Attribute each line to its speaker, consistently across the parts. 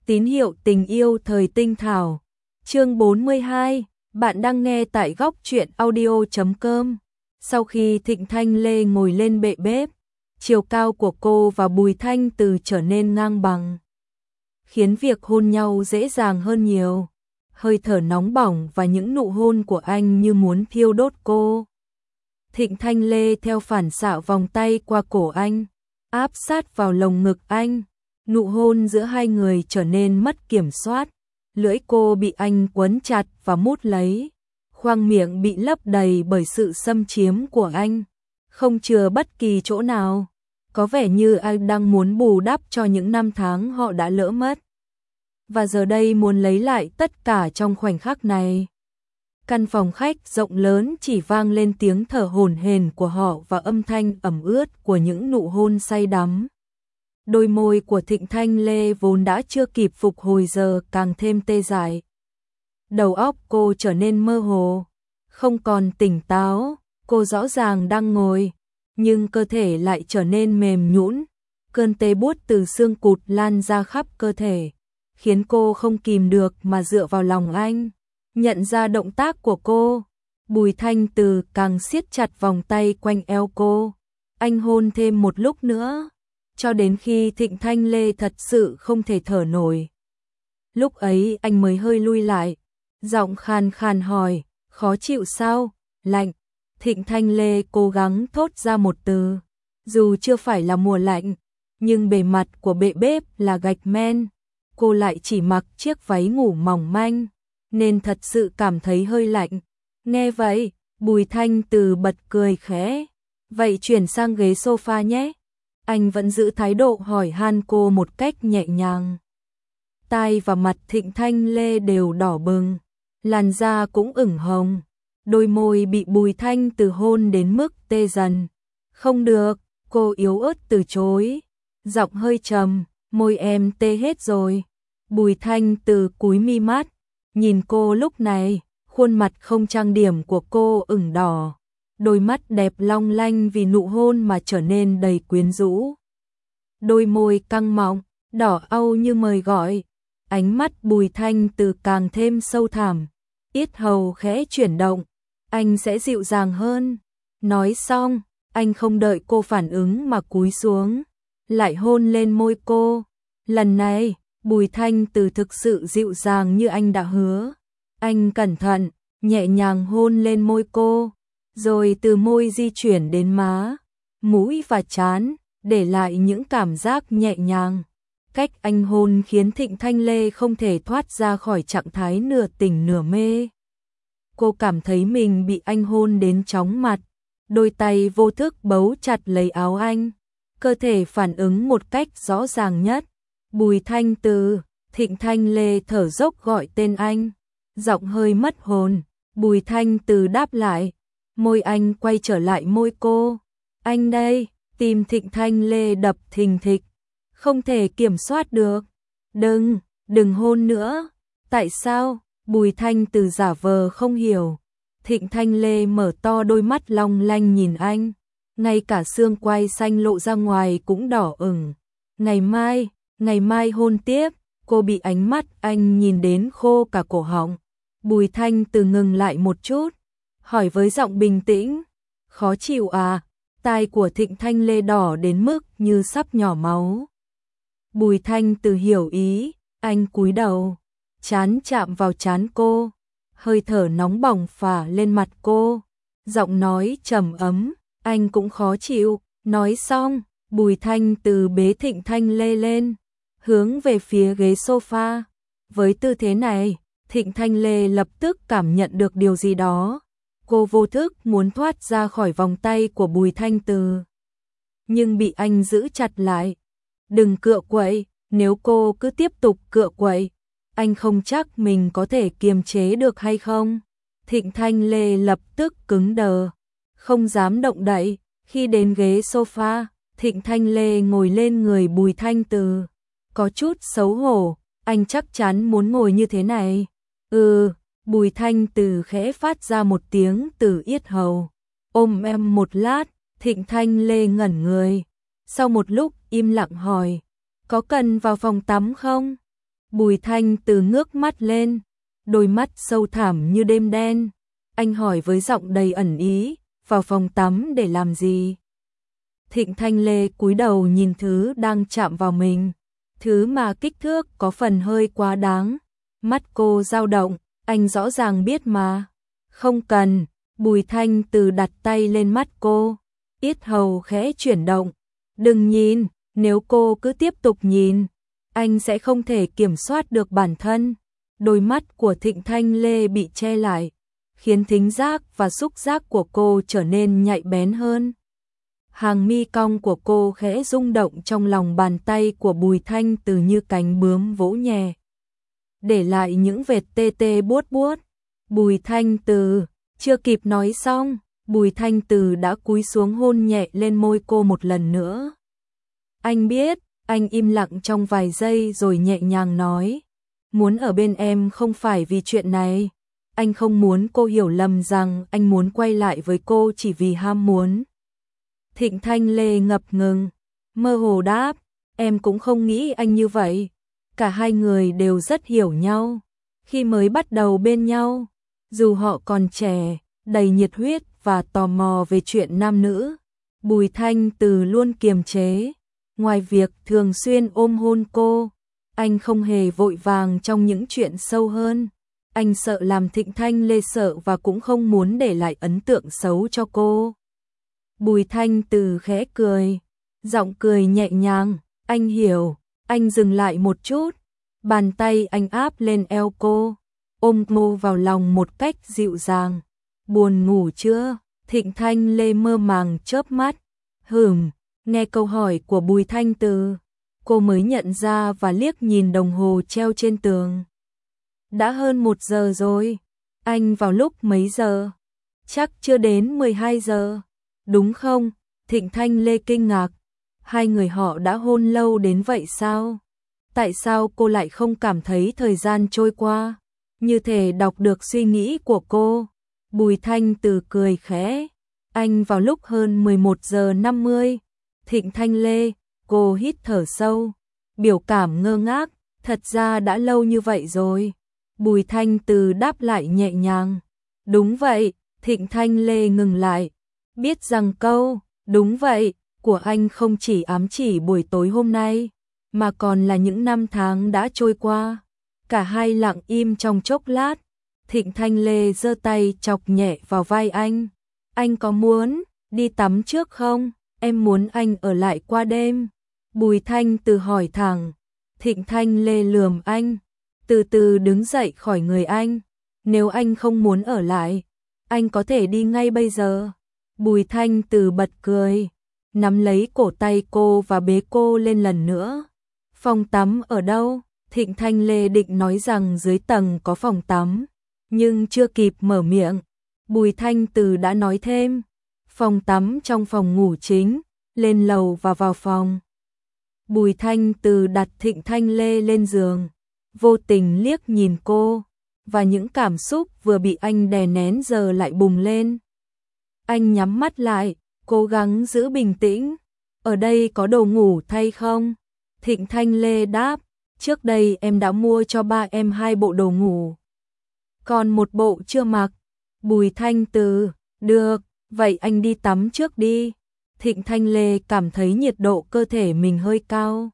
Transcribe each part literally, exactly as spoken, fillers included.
Speaker 1: Tín hiệu tình yêu thời tinh thảo. Chương bốn mươi hai, bạn đang nghe tại góc truyện audio chấm com. Sau khi Thịnh Thanh Lê ngồi lên bệ bếp, chiều cao của cô và Bùi Thanh Từ trở nên ngang bằng, khiến việc hôn nhau dễ dàng hơn nhiều. Hơi thở nóng bỏng và những nụ hôn của anh như muốn thiêu đốt cô. Thịnh Thanh Lê theo phản xạ vòng tay qua cổ anh, áp sát vào lồng ngực anh. Nụ hôn giữa hai người trở nên mất kiểm soát. Lưỡi cô bị anh quấn chặt và mút lấy. Khoang miệng bị lấp đầy bởi sự xâm chiếm của anh, không chừa bất kỳ chỗ nào. Có vẻ như anh đang muốn bù đắp cho những năm tháng họ đã lỡ mất, và giờ đây muốn lấy lại tất cả trong khoảnh khắc này. Căn phòng khách rộng lớn chỉ vang lên tiếng thở hổn hển của họ và âm thanh ẩm ướt của những nụ hôn say đắm. Đôi môi của Thịnh Thanh Lê vốn đã chưa kịp phục hồi giờ càng thêm tê dại. Đầu óc cô trở nên mơ hồ, không còn tỉnh táo. Cô rõ ràng đang ngồi, nhưng cơ thể lại trở nên mềm nhũn. Cơn tê buốt từ xương cụt lan ra khắp cơ thể, khiến cô không kìm được mà dựa vào lòng anh. Nhận ra động tác của cô, Bùi Thanh Từ càng siết chặt vòng tay quanh eo cô. Anh hôn thêm một lúc nữa, cho đến khi Thịnh Thanh Lê thật sự không thể thở nổi. Lúc ấy anh mới hơi lui lại, giọng khàn khàn hỏi, khó chịu sao? Lạnh. Thịnh Thanh Lê cố gắng thốt ra một từ. Dù chưa phải là mùa lạnh, nhưng bề mặt của bệ bếp là gạch men. Cô lại chỉ mặc chiếc váy ngủ mỏng manh, nên thật sự cảm thấy hơi lạnh. Nghe vậy, Bùi Thanh Từ bật cười khẽ. Vậy chuyển sang ghế sofa nhé. Anh vẫn giữ thái độ hỏi han cô một cách nhẹ nhàng. Tai và mặt Thịnh Thanh Lê đều đỏ bừng, làn da cũng ửng hồng. Đôi môi bị Bùi Thanh Từ hôn đến mức tê dần. Không được, cô yếu ớt từ chối. Giọng hơi trầm, môi em tê hết rồi. Bùi Thanh Từ cúi mi mắt, nhìn cô lúc này, khuôn mặt không trang điểm của cô ửng đỏ. Đôi mắt đẹp long lanh vì nụ hôn mà trở nên đầy quyến rũ. Đôi môi căng mọng, đỏ au như mời gọi. Ánh mắt Bùi Thanh Từ càng thêm sâu thẳm, yết hầu khẽ chuyển động. Anh sẽ dịu dàng hơn. Nói xong, anh không đợi cô phản ứng mà cúi xuống, lại hôn lên môi cô. Lần này, Bùi Thanh Từ thực sự dịu dàng như anh đã hứa. Anh cẩn thận, nhẹ nhàng hôn lên môi cô, rồi từ môi di chuyển đến má, mũi và trán, để lại những cảm giác nhẹ nhàng. Cách anh hôn khiến Thịnh Thanh Lê không thể thoát ra khỏi trạng thái nửa tỉnh nửa mê. Cô cảm thấy mình bị anh hôn đến chóng mặt, đôi tay vô thức bấu chặt lấy áo anh, cơ thể phản ứng một cách rõ ràng nhất. Bùi Thanh Từ. Thịnh Thanh Lê thở dốc gọi tên anh, giọng hơi mất hồn. Bùi Thanh Từ đáp lại, môi anh quay trở lại môi cô. Anh đây. Tim Thịnh Thanh Lê đập thình thịch, không thể kiểm soát được. Đừng, đừng hôn nữa. Tại sao? Bùi Thanh Từ giả vờ không hiểu. Thịnh Thanh Lê mở to đôi mắt long lanh nhìn anh, ngay cả xương quai xanh lộ ra ngoài cũng đỏ ửng. Ngày mai, ngày mai hôn tiếp. Cô bị ánh mắt anh nhìn đến khô cả cổ họng. Bùi Thanh Từ ngừng lại một chút, hỏi với giọng bình tĩnh, khó chịu à? Tai của Thịnh Thanh Lê đỏ đến mức như sắp nhỏ máu. Bùi Thanh Từ hiểu ý, anh cúi đầu, trán chạm vào trán cô, hơi thở nóng bỏng phả lên mặt cô, giọng nói trầm ấm, anh cũng khó chịu. Nói xong, Bùi Thanh Từ bế Thịnh Thanh Lê lên, hướng về phía ghế sofa. Với tư thế này, Thịnh Thanh Lê lập tức cảm nhận được điều gì đó. Cô vô thức muốn thoát ra khỏi vòng tay của Bùi Thanh Từ, nhưng bị anh giữ chặt lại. Đừng cựa quậy, nếu cô cứ tiếp tục cựa quậy, anh không chắc mình có thể kiềm chế được hay không. Thịnh Thanh Lê lập tức cứng đờ, không dám động đậy. Khi đến ghế sofa, Thịnh Thanh Lê ngồi lên người Bùi Thanh Từ, có chút xấu hổ. Anh chắc chắn muốn ngồi như thế này. Ừ. Bùi Thanh Từ khẽ phát ra một tiếng từ yết hầu. Ôm em một lát. Thịnh Thanh Lê ngẩn người, sau một lúc im lặng hỏi, có cần vào phòng tắm không? Bùi Thanh Từ ngước mắt lên, đôi mắt sâu thẳm như đêm đen. Anh hỏi với giọng đầy ẩn ý, vào phòng tắm để làm gì? Thịnh Thanh Lê cúi đầu nhìn thứ đang chạm vào mình, thứ mà kích thước có phần hơi quá đáng. Mắt cô dao động, anh rõ ràng biết mà. Không cần, Bùi Thanh Từ đặt tay lên mắt cô, yết hầu khẽ chuyển động. Đừng nhìn, nếu cô cứ tiếp tục nhìn, anh sẽ không thể kiểm soát được bản thân. Đôi mắt của Thịnh Thanh Lê bị che lại, khiến thính giác và xúc giác của cô trở nên nhạy bén hơn. Hàng mi cong của cô khẽ rung động trong lòng bàn tay của Bùi Thanh Từ như cánh bướm vỗ nhẹ, để lại những vệt tê tê buốt buốt. Bùi Thanh Từ, chưa kịp nói xong, Bùi Thanh Từ đã cúi xuống hôn nhẹ lên môi cô một lần nữa. Anh biết, anh im lặng trong vài giây rồi nhẹ nhàng nói, muốn ở bên em không phải vì chuyện này. Anh không muốn cô hiểu lầm rằng anh muốn quay lại với cô chỉ vì ham muốn. Thịnh Thanh Lê ngập ngừng, mơ hồ đáp, em cũng không nghĩ anh như vậy. Cả hai người đều rất hiểu nhau. Khi mới bắt đầu bên nhau, dù họ còn trẻ, đầy nhiệt huyết và tò mò về chuyện nam nữ, Bùi Thanh Từ luôn kiềm chế. Ngoài việc thường xuyên ôm hôn cô, anh không hề vội vàng trong những chuyện sâu hơn. Anh sợ làm Thịnh Thanh Lê sợ và cũng không muốn để lại ấn tượng xấu cho cô. Bùi Thanh Từ khẽ cười, giọng cười nhẹ nhàng, anh hiểu. Anh dừng lại một chút, bàn tay anh áp lên eo cô, ôm cô vào lòng một cách dịu dàng. Buồn ngủ chưa? Thịnh Thanh Lê mơ màng chớp mắt. Hừm, nghe câu hỏi của Bùi Thanh Từ, cô mới nhận ra và liếc nhìn đồng hồ treo trên tường. Đã hơn một giờ rồi. Anh vào lúc mấy giờ? Chắc chưa đến mười hai giờ. Đúng không? Thịnh Thanh Lê kinh ngạc. Hai người họ đã hôn lâu đến vậy sao? Tại sao cô lại không cảm thấy thời gian trôi qua? Như thể đọc được suy nghĩ của cô. Bùi Thanh Từ cười khẽ. Anh vào lúc hơn mười một giờ năm mươi. Thịnh Thanh Lê, cô hít thở sâu, biểu cảm ngơ ngác, thật ra đã lâu như vậy rồi. Bùi Thanh Từ đáp lại nhẹ nhàng. Đúng vậy. Thịnh Thanh Lê ngừng lại, biết rằng câu đúng vậy của anh không chỉ ám chỉ buổi tối hôm nay, mà còn là những năm tháng đã trôi qua. Cả hai lặng im trong chốc lát. Thịnh Thanh Lê giơ tay chọc nhẹ vào vai anh. Anh có muốn đi tắm trước không? Em muốn anh ở lại qua đêm. Bùi Thanh Từ hỏi thẳng. Thịnh Thanh Lê lườm anh, từ từ đứng dậy khỏi người anh. Nếu anh không muốn ở lại, anh có thể đi ngay bây giờ. Bùi Thanh Từ bật cười, nắm lấy cổ tay cô và bế cô lên lần nữa. Phòng tắm ở đâu? Thịnh Thanh Lê định nói rằng dưới tầng có phòng tắm, nhưng chưa kịp mở miệng, Bùi Thanh Từ đã nói thêm, phòng tắm trong phòng ngủ chính, lên lầu và vào phòng. Bùi Thanh Từ đặt Thịnh Thanh Lê lên giường, vô tình liếc nhìn cô, và những cảm xúc vừa bị anh đè nén giờ lại bùng lên. Anh nhắm mắt lại, cố gắng giữ bình tĩnh. Ở đây có đồ ngủ thay không? Thịnh Thanh Lê đáp, trước đây em đã mua cho ba em hai bộ đồ ngủ, còn một bộ chưa mặc. Bùi Thanh Từ, được, vậy anh đi tắm trước đi. Thịnh Thanh Lê cảm thấy nhiệt độ cơ thể mình hơi cao.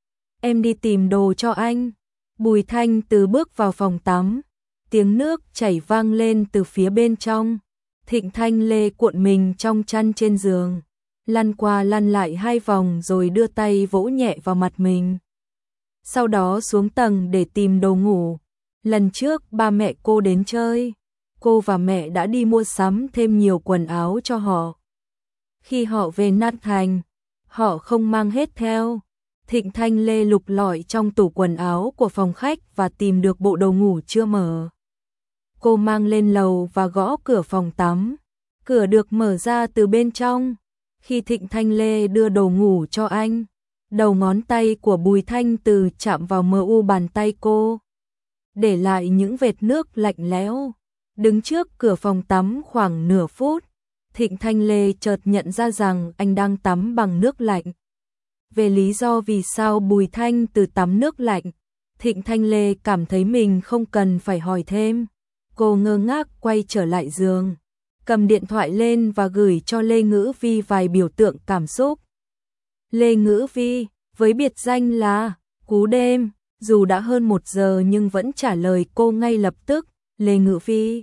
Speaker 1: Em đi tìm đồ cho anh. Bùi Thanh Từ bước vào phòng tắm, tiếng nước chảy vang lên từ phía bên trong. Thịnh Thanh Lê cuộn mình trong chăn trên giường, lăn qua lăn lại hai vòng rồi đưa tay vỗ nhẹ vào mặt mình. Sau đó xuống tầng để tìm đồ ngủ. Lần trước ba mẹ cô đến chơi, cô và mẹ đã đi mua sắm thêm nhiều quần áo cho họ. Khi họ về Nam Thành, họ không mang hết theo. Thịnh Thanh Lê lục lọi trong tủ quần áo của phòng khách và tìm được bộ đồ ngủ chưa mở. Cô mang lên lầu và gõ cửa phòng tắm. Cửa được mở ra từ bên trong. Khi Thịnh Thanh Lê đưa đồ ngủ cho anh, đầu ngón tay của Bùi Thanh Từ chạm vào mờ u bàn tay cô, để lại những vệt nước lạnh lẽo. Đứng trước cửa phòng tắm khoảng nửa phút, Thịnh Thanh Lê chợt nhận ra rằng anh đang tắm bằng nước lạnh. Về lý do vì sao Bùi Thanh Từ tắm nước lạnh, Thịnh Thanh Lê cảm thấy mình không cần phải hỏi thêm. Cô ngơ ngác quay trở lại giường, cầm điện thoại lên và gửi cho Lê Ngữ Vi vài biểu tượng cảm xúc. Lê Ngữ Vi, với biệt danh là Cú Đêm, dù đã hơn một giờ nhưng vẫn trả lời cô ngay lập tức. Lê Ngữ Vi,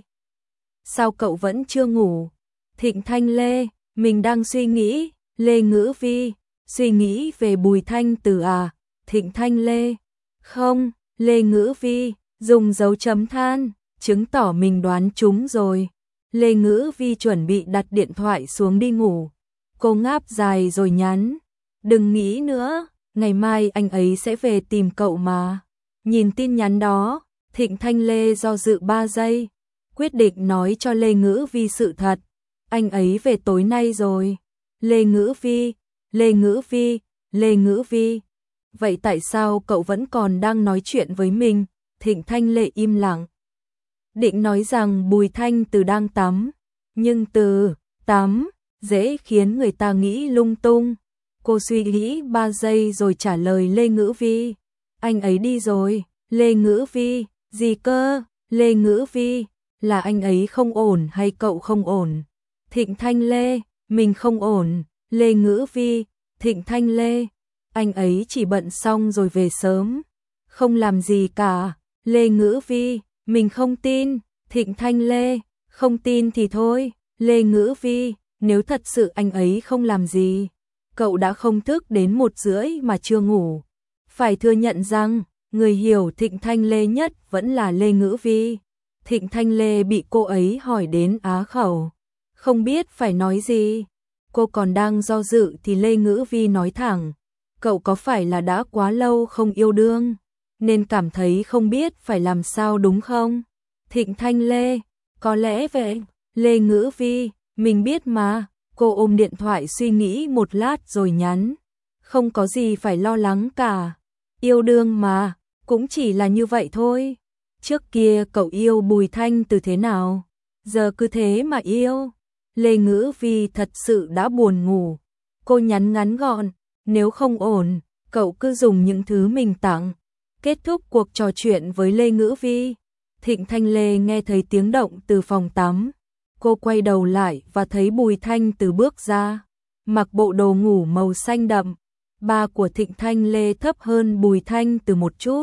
Speaker 1: sao cậu vẫn chưa ngủ? Thịnh Thanh Lê, mình đang suy nghĩ. Lê Ngữ Vi, suy nghĩ về Bùi Thanh Từ à? Thịnh Thanh Lê, không. Lê Ngữ Vi, dùng dấu chấm than, chứng tỏ mình đoán trúng rồi. Lê Ngữ Vi chuẩn bị đặt điện thoại xuống đi ngủ. Cô ngáp dài rồi nhắn, đừng nghĩ nữa, ngày mai anh ấy sẽ về tìm cậu mà. Nhìn tin nhắn đó, Thịnh Thanh Lê do dự ba giây, quyết định nói cho Lê Ngữ Vi sự thật. Anh ấy về tối nay rồi. Lê Ngữ Vi, Lê Ngữ Vi, Lê Ngữ Vi. Vậy tại sao cậu vẫn còn đang nói chuyện với mình? Thịnh Thanh Lê im lặng. Định nói rằng Bùi Thanh Từ đang tắm, nhưng từ tắm dễ khiến người ta nghĩ lung tung. Cô suy nghĩ ba giây rồi trả lời Lê Ngữ Vi, anh ấy đi rồi. Lê Ngữ Vi, gì cơ? Lê Ngữ Vi, là anh ấy không ổn hay cậu không ổn? Thịnh Thanh Lê, mình không ổn. Lê Ngữ Vi, Thịnh Thanh Lê, anh ấy chỉ bận xong rồi về sớm, không làm gì cả. Lê Ngữ Vi, mình không tin. Thịnh Thanh Lê, không tin thì thôi. Lê Ngữ Vi, nếu thật sự anh ấy không làm gì, cậu đã không thức đến một rưỡi mà chưa ngủ. Phải thừa nhận rằng, người hiểu Thịnh Thanh Lê nhất vẫn là Lê Ngữ Vi. Thịnh Thanh Lê bị cô ấy hỏi đến á khẩu, không biết phải nói gì. Cô còn đang do dự thì Lê Ngữ Vi nói thẳng, cậu có phải là đã quá lâu không yêu đương, nên cảm thấy không biết phải làm sao đúng không? Thịnh Thanh Lê, có lẽ vậy. Lê Ngữ Vi, mình biết mà. Cô ôm điện thoại suy nghĩ một lát rồi nhắn, không có gì phải lo lắng cả. Yêu đương mà, cũng chỉ là như vậy thôi. Trước kia cậu yêu Bùi Thanh Từ thế nào? Giờ cứ thế mà yêu. Lê Ngữ Vi thật sự đã buồn ngủ. Cô nhắn ngắn gọn, nếu không ổn, cậu cứ dùng những thứ mình tặng. Kết thúc cuộc trò chuyện với Lê Ngữ Vi, Thịnh Thanh Lê nghe thấy tiếng động từ phòng tắm. Cô quay đầu lại và thấy Bùi Thanh Từ bước ra, mặc bộ đồ ngủ màu xanh đậm. Ba của Thịnh Thanh Lê thấp hơn Bùi Thanh Từ một chút,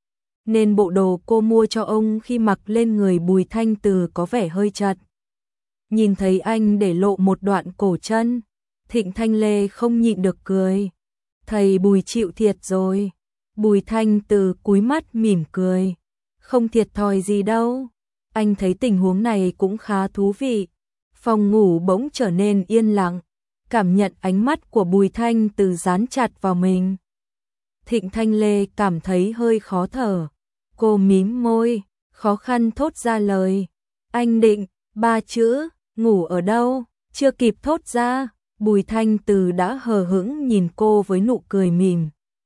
Speaker 1: nên bộ đồ cô mua cho ông khi mặc lên người Bùi Thanh Từ có vẻ hơi chật. Nhìn thấy anh để lộ một đoạn cổ chân, Thịnh Thanh Lê không nhịn được cười. Thầy Bùi chịu thiệt rồi. Bùi Thanh Từ cúi mắt mỉm cười, không thiệt thòi gì đâu. Anh thấy tình huống này cũng khá thú vị. Phòng ngủ bỗng trở nên yên lặng, cảm nhận ánh mắt của Bùi Thanh Từ dán chặt vào mình. Thịnh Thanh Lê cảm thấy hơi khó thở. Cô mím môi, khó khăn thốt ra lời. Anh định, ba chữ, ngủ ở đâu? Chưa kịp thốt ra, Bùi Thanh Từ đã hờ hững nhìn cô với nụ cười mỉm.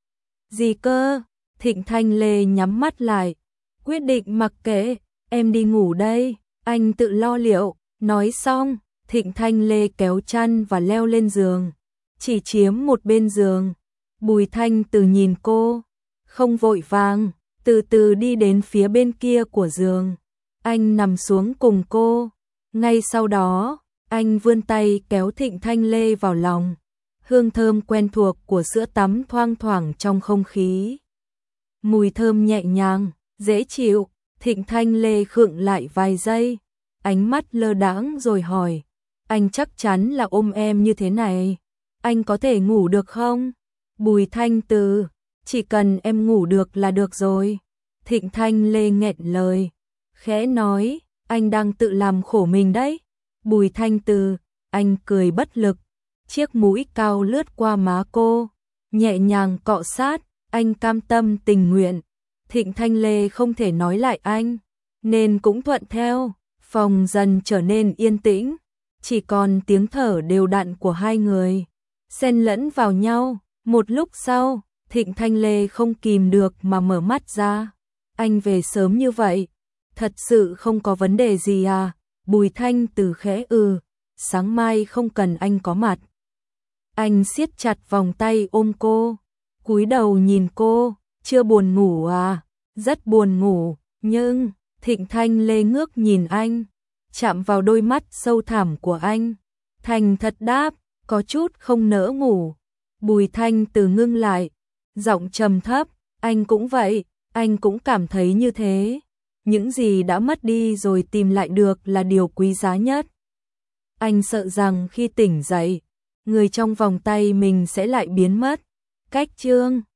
Speaker 1: Gì cơ? Thịnh Thanh Lê nhắm mắt lại, quyết định mặc kệ, em đi ngủ đây, anh tự lo liệu. Nói xong, Thịnh Thanh Lê kéo chăn và leo lên giường, chỉ chiếm một bên giường. Bùi Thanh Từ nhìn cô, không vội vàng, từ từ đi đến phía bên kia của giường. Anh nằm xuống cùng cô. Ngay sau đó, anh vươn tay kéo Thịnh Thanh Lê vào lòng. Hương thơm quen thuộc của sữa tắm thoang thoảng trong không khí. Mùi thơm nhẹ nhàng, dễ chịu. Thịnh Thanh Lê khựng lại vài giây, ánh mắt lơ đãng rồi hỏi, anh chắc chắn là ôm em như thế này, anh có thể ngủ được không? Bùi Thanh Từ, chỉ cần em ngủ được là được rồi. Thịnh Thanh Lê nghẹn lời, khẽ nói, anh đang tự làm khổ mình đấy. Bùi Thanh Từ, anh cười bất lực, chiếc mũi cao lướt qua má cô, nhẹ nhàng cọ sát, anh cam tâm tình nguyện. Thịnh Thanh Lê không thể nói lại anh, nên cũng thuận theo. Phòng dần trở nên yên tĩnh, chỉ còn tiếng thở đều đặn của hai người, xen lẫn vào nhau. Một lúc sau, Thịnh Thanh Lê không kìm được mà mở mắt ra. Anh về sớm như vậy, thật sự không có vấn đề gì à? Bùi Thanh Từ khẽ ừ, sáng mai không cần anh có mặt. Anh siết chặt vòng tay ôm cô, cúi đầu nhìn cô, chưa buồn ngủ à? rất buồn ngủ, nhưng Thịnh Thanh Lê ngước nhìn anh, chạm vào đôi mắt sâu thẳm của anh, thành thật đáp, có chút không nỡ ngủ. Bùi Thanh Từ ngưng lại, giọng trầm thấp, anh cũng vậy, anh cũng cảm thấy như thế. Những gì đã mất đi rồi tìm lại được là điều quý giá nhất. Anh sợ rằng khi tỉnh dậy, người trong vòng tay mình sẽ lại biến mất. Cách chương